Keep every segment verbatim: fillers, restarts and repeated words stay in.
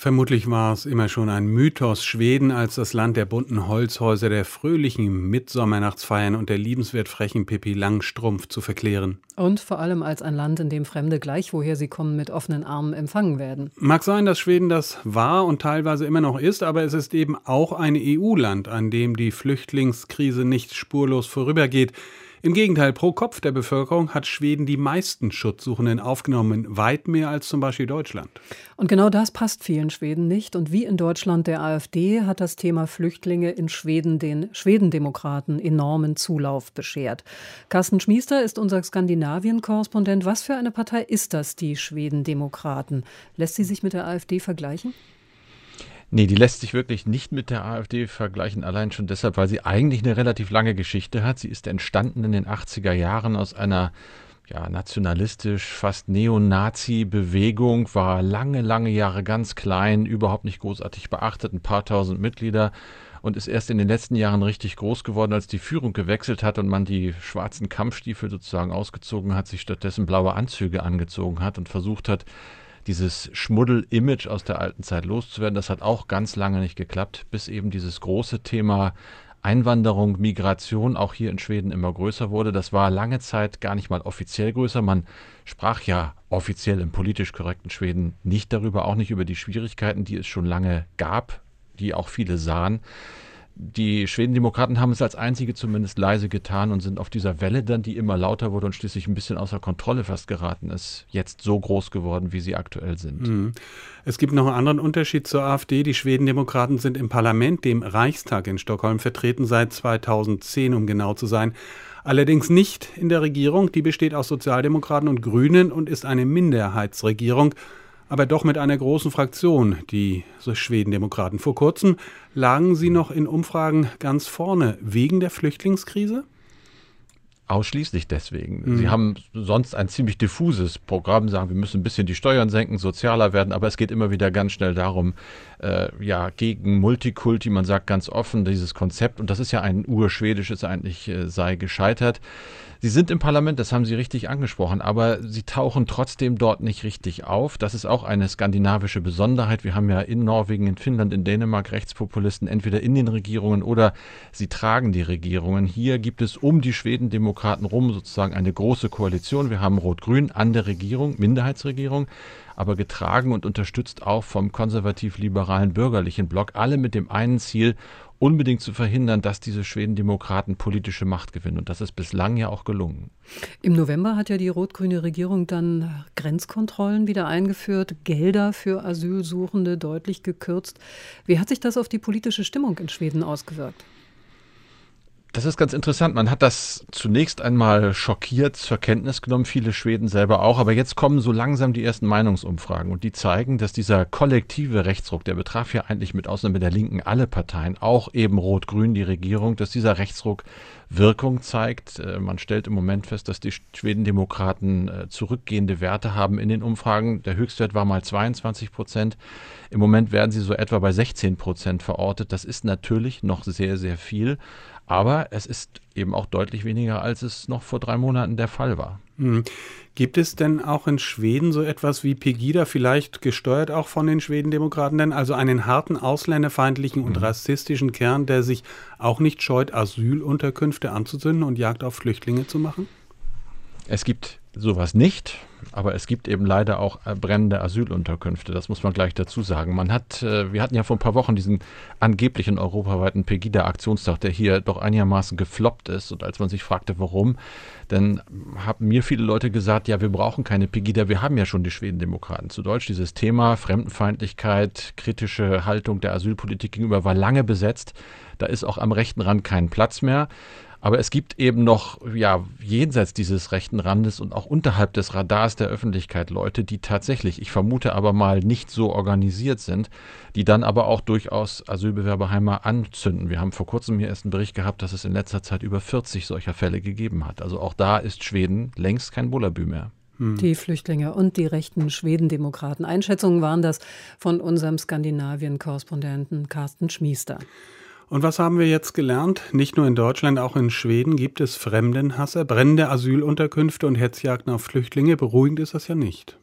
Vermutlich war es immer schon ein Mythos, Schweden als das Land der bunten Holzhäuser, der fröhlichen Mittsomernachtsfeiern und der liebenswert frechen Pippi Langstrumpf zu verklären. Und vor allem als ein Land, in dem Fremde gleich woher sie kommen mit offenen Armen empfangen werden. Mag sein, dass Schweden das war und teilweise immer noch ist, aber es ist eben auch ein E U-Land, an dem die Flüchtlingskrise nicht spurlos vorübergeht. Im Gegenteil, pro Kopf der Bevölkerung hat Schweden die meisten Schutzsuchenden aufgenommen, weit mehr als zum Beispiel Deutschland. Und genau das passt vielen Schweden nicht. Und wie in Deutschland der AfD hat das Thema Flüchtlinge in Schweden den Schwedendemokraten enormen Zulauf beschert. Carsten Schmiester ist unser Skandinavien-Korrespondent. Was für eine Partei ist das, die Schwedendemokraten? Lässt sie sich mit der AfD vergleichen? Nee, die lässt sich wirklich nicht mit der AfD vergleichen, allein schon deshalb, weil sie eigentlich eine relativ lange Geschichte hat. Sie ist entstanden in den achtziger Jahren aus einer ja, nationalistisch, fast Neonazi-Bewegung, war lange, lange Jahre ganz klein, überhaupt nicht großartig beachtet, ein paar tausend Mitglieder und ist erst in den letzten Jahren richtig groß geworden, als die Führung gewechselt hat und man die schwarzen Kampfstiefel sozusagen ausgezogen hat, sich stattdessen blaue Anzüge angezogen hat und versucht hat, dieses Schmuddel-Image aus der alten Zeit loszuwerden. Das hat auch ganz lange nicht geklappt, bis eben dieses große Thema Einwanderung, Migration auch hier in Schweden immer größer wurde. Das war lange Zeit gar nicht mal offiziell größer. Man sprach ja offiziell im politisch korrekten Schweden nicht darüber, auch nicht über die Schwierigkeiten, die es schon lange gab, die auch viele sahen. Die Schwedendemokraten haben es als einzige zumindest leise getan und sind auf dieser Welle dann, die immer lauter wurde und schließlich ein bisschen außer Kontrolle fast geraten ist, jetzt so groß geworden, wie sie aktuell sind. Es gibt noch einen anderen Unterschied zur AfD. Die Schwedendemokraten sind im Parlament, dem Reichstag in Stockholm, vertreten seit zweitausendzehn, um genau zu sein. Allerdings nicht in der Regierung. Die besteht aus Sozialdemokraten und Grünen und ist eine Minderheitsregierung. Aber doch mit einer großen Fraktion, die Schwedendemokraten. Vor kurzem lagen sie noch in Umfragen ganz vorne, wegen der Flüchtlingskrise? Ausschließlich deswegen. Mhm. Sie haben sonst ein ziemlich diffuses Programm, sagen, wir müssen ein bisschen die Steuern senken, sozialer werden, aber es geht immer wieder ganz schnell darum, äh, ja, gegen Multikulti, man sagt ganz offen, dieses Konzept, und das ist ja ein urschwedisches eigentlich, äh, sei gescheitert. Sie sind im Parlament, das haben Sie richtig angesprochen, aber sie tauchen trotzdem dort nicht richtig auf. Das ist auch eine skandinavische Besonderheit. Wir haben ja in Norwegen, in Finnland, in Dänemark Rechtspopulisten entweder in den Regierungen oder sie tragen die Regierungen. Hier gibt es um die Schwedendemokraten rum sozusagen eine große Koalition. Wir haben Rot-Grün an der Regierung, Minderheitsregierung, aber getragen und unterstützt auch vom konservativ-liberalen bürgerlichen Block, alle mit dem einen Ziel, unbedingt zu verhindern, dass diese Schwedendemokraten politische Macht gewinnen. Und das ist bislang ja auch gelungen. Im November hat ja die rot-grüne Regierung dann Grenzkontrollen wieder eingeführt, Gelder für Asylsuchende deutlich gekürzt. Wie hat sich das auf die politische Stimmung in Schweden ausgewirkt? Das ist ganz interessant. Man hat das zunächst einmal schockiert zur Kenntnis genommen, viele Schweden selber auch. Aber jetzt kommen so langsam die ersten Meinungsumfragen und die zeigen, dass dieser kollektive Rechtsruck, der betraf ja eigentlich mit Ausnahme der Linken alle Parteien, auch eben Rot-Grün die Regierung, dass dieser Rechtsruck Wirkung zeigt. Man stellt im Moment fest, dass die Schwedendemokraten zurückgehende Werte haben in den Umfragen. Der Höchstwert war mal zweiundzwanzig Prozent. Im Moment werden sie so etwa bei sechzehn Prozent verortet. Das ist natürlich noch sehr, sehr viel. Aber es ist eben auch deutlich weniger, als es noch vor drei Monaten der Fall war. Hm. Gibt es denn auch in Schweden so etwas wie Pegida, vielleicht gesteuert auch von den Schwedendemokraten, denn also einen harten ausländerfeindlichen und mhm. rassistischen Kern, der sich auch nicht scheut, Asylunterkünfte anzuzünden und Jagd auf Flüchtlinge zu machen? Es gibt sowas nicht, aber es gibt eben leider auch brennende Asylunterkünfte. Das muss man gleich dazu sagen. Man hat, wir hatten ja vor ein paar Wochen diesen angeblichen europaweiten Pegida-Aktionstag, der hier doch einigermaßen gefloppt ist. Und als man sich fragte, warum, dann haben mir viele Leute gesagt, ja, wir brauchen keine Pegida, wir haben ja schon die Schwedendemokraten. Zu Deutsch, dieses Thema Fremdenfeindlichkeit, kritische Haltung der Asylpolitik gegenüber war lange besetzt. Da ist auch am rechten Rand kein Platz mehr. Aber es gibt eben noch, ja, jenseits dieses rechten Randes und auch unterhalb des Radars der Öffentlichkeit Leute, die tatsächlich, ich vermute aber mal, nicht so organisiert sind, die dann aber auch durchaus Asylbewerberheime anzünden. Wir haben vor kurzem hier erst einen Bericht gehabt, dass es in letzter Zeit über vierzig solcher Fälle gegeben hat. Also auch da ist Schweden längst kein Bullabü mehr. Die Flüchtlinge und die rechten Schwedendemokraten. Einschätzungen waren das von unserem Skandinavien-Korrespondenten Carsten Schmiester. Und was haben wir jetzt gelernt? Nicht nur in Deutschland, auch in Schweden gibt es Fremdenhasser, brennende Asylunterkünfte und Hetzjagden auf Flüchtlinge. Beruhigend ist das ja nicht.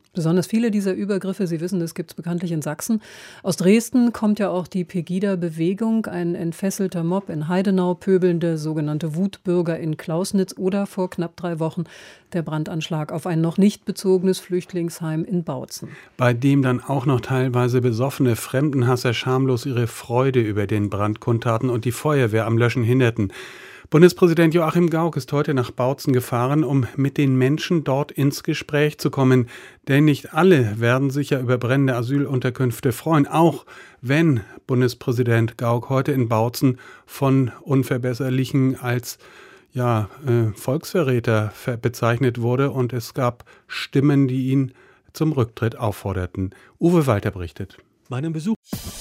Besonders viele dieser Übergriffe, Sie wissen, das gibt es bekanntlich in Sachsen. Aus Dresden kommt ja auch die Pegida-Bewegung, ein entfesselter Mob in Heidenau, pöbelnde sogenannte Wutbürger in Klausnitz oder vor knapp drei Wochen der Brandanschlag auf ein noch nicht bezogenes Flüchtlingsheim in Bautzen. Bei dem dann auch noch teilweise besoffene Fremdenhasser schamlos ihre Freude über den Brand kundtaten und die Feuerwehr am Löschen hinderten. Bundespräsident Joachim Gauck ist heute nach Bautzen gefahren, um mit den Menschen dort ins Gespräch zu kommen. Denn nicht alle werden sich ja über brennende Asylunterkünfte freuen, auch wenn Bundespräsident Gauck heute in Bautzen von Unverbesserlichen als ja, äh, Volksverräter bezeichnet wurde und es gab Stimmen, die ihn zum Rücktritt aufforderten. Uwe Walter berichtet. Meinem Besuch